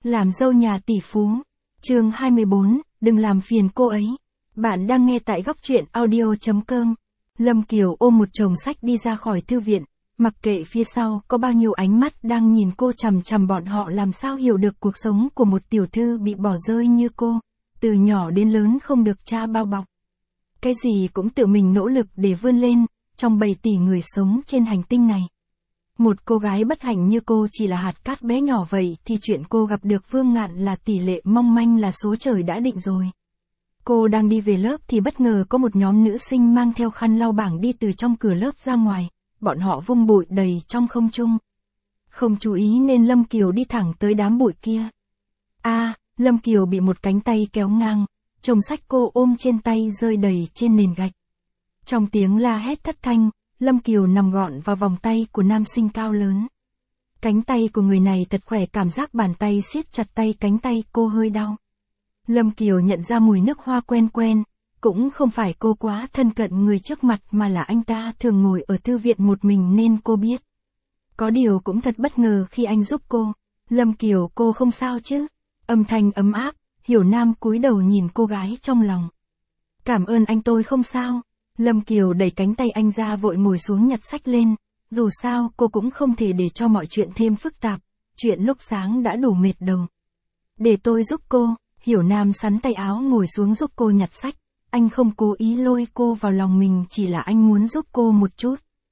Làm dâu nhà tỷ phú. Chương 24, đừng làm phiền cô ấy. Bạn đang nghe tại góc truyện audio.com. Lâm Kiều ôm một chồng sách đi ra khỏi thư viện, mặc kệ phía sau có bao nhiêu ánh mắt đang nhìn cô chằm chằm, bọn họ làm sao hiểu được cuộc sống của một tiểu thư bị bỏ rơi như cô, từ nhỏ đến lớn không được cha bao bọc. Cái gì cũng tự mình nỗ lực để vươn lên, trong 7 tỷ người sống trên hành tinh này. Một cô gái bất hạnh như cô chỉ là hạt cát bé nhỏ vậy thì chuyện cô gặp được Vương Ngạn là tỷ lệ mong manh, là số trời đã định rồi. Cô đang đi về lớp thì bất ngờ có một nhóm nữ sinh mang theo khăn lau bảng đi từ trong cửa lớp ra ngoài, bọn họ vung bụi đầy trong không trung. Không chú ý nên Lâm Kiều đi thẳng tới đám bụi kia. Lâm Kiều bị một cánh tay kéo ngang, chồng sách cô ôm trên tay rơi đầy trên nền gạch. Trong tiếng la hét thất thanh, Lâm Kiều nằm gọn vào vòng tay của nam sinh cao lớn. Cánh tay của người này thật khỏe, cảm giác bàn tay siết chặt tay cánh tay cô hơi đau. Lâm Kiều nhận ra mùi nước hoa quen quen, cũng không phải cô quá thân cận người trước mặt mà là anh ta thường ngồi ở thư viện một mình nên cô biết. Có điều cũng thật bất ngờ khi anh giúp cô. Lâm Kiều, cô không sao chứ? Âm thanh ấm áp, Hiểu Nam cúi đầu nhìn cô gái trong lòng. Cảm ơn anh, tôi không sao. Lâm Kiều đẩy cánh tay anh ra vội ngồi xuống nhặt sách lên, dù sao cô cũng không thể để cho mọi chuyện thêm phức tạp, chuyện lúc sáng đã đủ mệt đầu. Để tôi giúp cô. Hiểu Nam sắn tay áo ngồi xuống giúp cô nhặt sách, anh không cố ý lôi cô vào lòng mình, chỉ là anh muốn giúp cô một chút.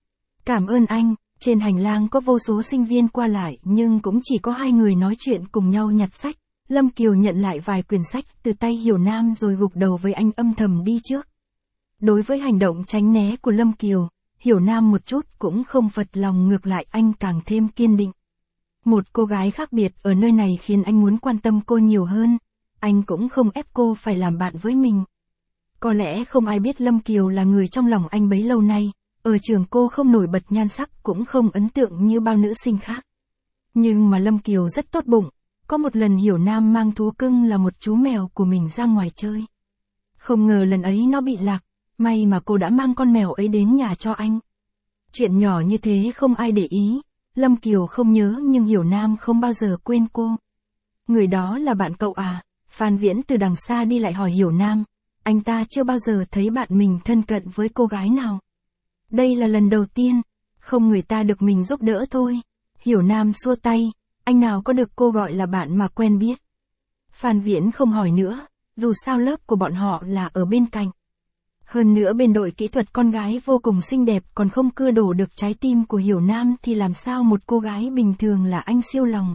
Cảm ơn anh. Trên hành lang có vô số sinh viên qua lại nhưng cũng chỉ có hai người nói chuyện cùng nhau nhặt sách. Lâm Kiều nhận lại vài quyển sách từ tay Hiểu Nam rồi gục đầu với anh, âm thầm đi trước. Đối với hành động tránh né của Lâm Kiều, Hiểu Nam một chút cũng không phật lòng, ngược lại anh càng thêm kiên định. Một cô gái khác biệt ở nơi này khiến anh muốn quan tâm cô nhiều hơn, anh cũng không ép cô phải làm bạn với mình. Có lẽ không ai biết Lâm Kiều là người trong lòng anh bấy lâu nay, ở trường cô không nổi bật nhan sắc cũng không ấn tượng như bao nữ sinh khác. Nhưng mà Lâm Kiều rất tốt bụng, có một lần Hiểu Nam mang thú cưng là một chú mèo của mình ra ngoài chơi. Không ngờ lần ấy nó bị lạc. May mà cô đã mang con mèo ấy đến nhà cho anh. Chuyện nhỏ như thế không ai để ý, Lâm Kiều không nhớ nhưng Hiểu Nam không bao giờ quên cô. Người đó là bạn cậu à? Phan Viễn từ đằng xa đi lại hỏi Hiểu Nam, anh ta chưa bao giờ thấy bạn mình thân cận với cô gái nào. Đây là lần đầu tiên, không, người ta được mình giúp đỡ thôi. Hiểu Nam xua tay, anh nào có được cô gọi là bạn mà quen biết. Phan Viễn không hỏi nữa, dù sao lớp của bọn họ là ở bên cạnh. Hơn nữa bên đội kỹ thuật con gái vô cùng xinh đẹp còn không cưa đổ được trái tim của Hiểu Nam thì làm sao một cô gái bình thường là anh siêu lòng.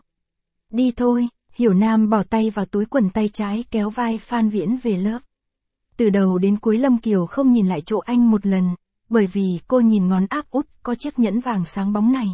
Đi thôi. Hiểu Nam bỏ tay vào túi quần tay trái kéo vai Phan Viễn về lớp. Từ đầu đến cuối Lâm Kiều không nhìn lại chỗ anh một lần, bởi vì cô nhìn ngón áp út có chiếc nhẫn vàng sáng bóng này.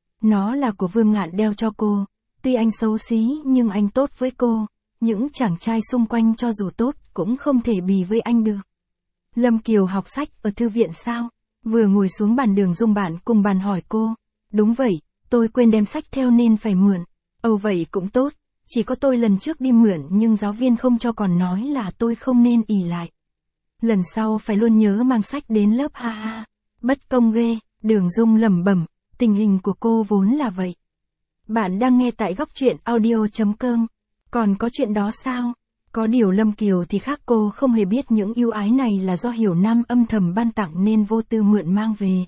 Nó là của Vương Ngạn đeo cho cô, tuy anh xấu xí nhưng anh tốt với cô, những chàng trai xung quanh cho dù tốt cũng không thể bì với anh được. Lâm Kiều học sách ở thư viện sao? Vừa ngồi xuống bàn Đường Dung bạn cùng bàn hỏi cô. Đúng vậy, tôi quên đem sách theo nên phải mượn. Vậy cũng tốt, chỉ có tôi lần trước đi mượn nhưng giáo viên không cho, còn nói là tôi không nên ỷ lại. Lần sau phải luôn nhớ mang sách đến lớp, ha ha. Bất công ghê. Đường Dung lẩm bẩm, tình hình của cô vốn là vậy. Bạn đang nghe tại góc truyện audio.com. Còn có chuyện đó sao? Có điều Lâm Kiều thì khác, cô không hề biết những ưu ái này là do Hiểu Nam âm thầm ban tặng nên vô tư mượn mang về.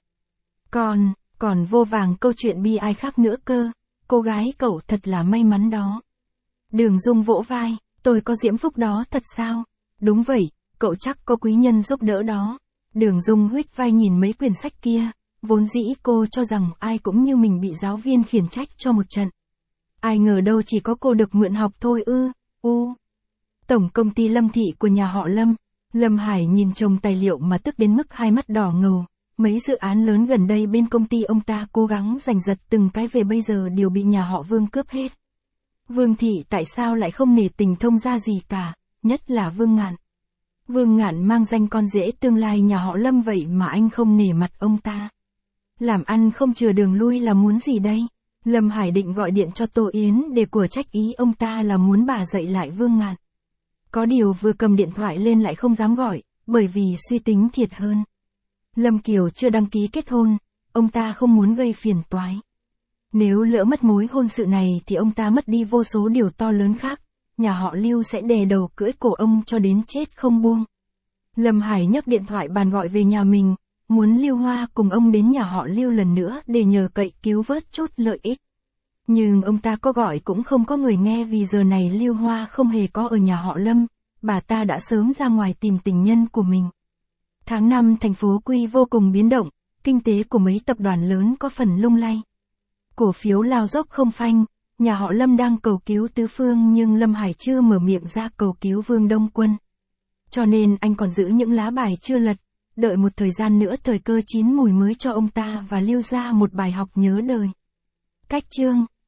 Còn vô vàng câu chuyện bi ai khác nữa cơ, cô gái cậu thật là may mắn đó. Đường Dung vỗ vai, tôi có diễm phúc đó thật sao? Đúng vậy, cậu chắc có quý nhân giúp đỡ đó. Đường Dung huých vai nhìn mấy quyển sách kia, vốn dĩ cô cho rằng ai cũng như mình bị giáo viên khiển trách cho một trận. Ai ngờ đâu chỉ có cô được mượn học thôi ư. Tổng công ty Lâm Thị của nhà họ Lâm. Lâm Hải nhìn chồng tài liệu mà tức đến mức hai mắt đỏ ngầu. Mấy dự án lớn gần đây bên công ty ông ta cố gắng giành giật từng cái về, bây giờ đều bị nhà họ Vương cướp hết. Vương Thị tại sao lại không nể tình thông gia gì cả, nhất là Vương Ngạn. Vương Ngạn mang danh con rể tương lai nhà họ Lâm vậy mà anh không nể mặt ông ta. Làm ăn không chừa đường lui là muốn gì đây? Lâm Hải định gọi điện cho Tô Yến để của trách, ý ông ta là muốn bà dạy lại Vương Ngạn. Có điều vừa cầm điện thoại lên lại không dám gọi, bởi vì suy tính thiệt hơn. Lâm Kiều chưa đăng ký kết hôn, ông ta không muốn gây phiền toái. Nếu lỡ mất mối hôn sự này thì ông ta mất đi vô số điều to lớn khác, nhà họ Lưu sẽ đè đầu cưỡi cổ ông cho đến chết không buông. Lâm Hải nhấc điện thoại bàn gọi về nhà mình, muốn Lưu Hoa cùng ông đến nhà họ Lưu lần nữa để nhờ cậy cứu vớt chút lợi ích. Nhưng ông ta có gọi cũng không có người nghe vì giờ này Lưu Hoa không hề có ở nhà họ Lâm, bà ta đã sớm ra ngoài tìm tình nhân của mình. Tháng 5 thành phố Quy vô cùng biến động, kinh tế của mấy tập đoàn lớn có phần lung lay. Cổ phiếu lao dốc không phanh, nhà họ Lâm đang cầu cứu tứ phương nhưng Lâm Hải chưa mở miệng ra cầu cứu Vương Đông Quân. Cho nên anh còn giữ những lá bài chưa lật, đợi một thời gian nữa thời cơ chín mùi mới cho ông ta và Lưu ra một bài học nhớ đời. Cách chương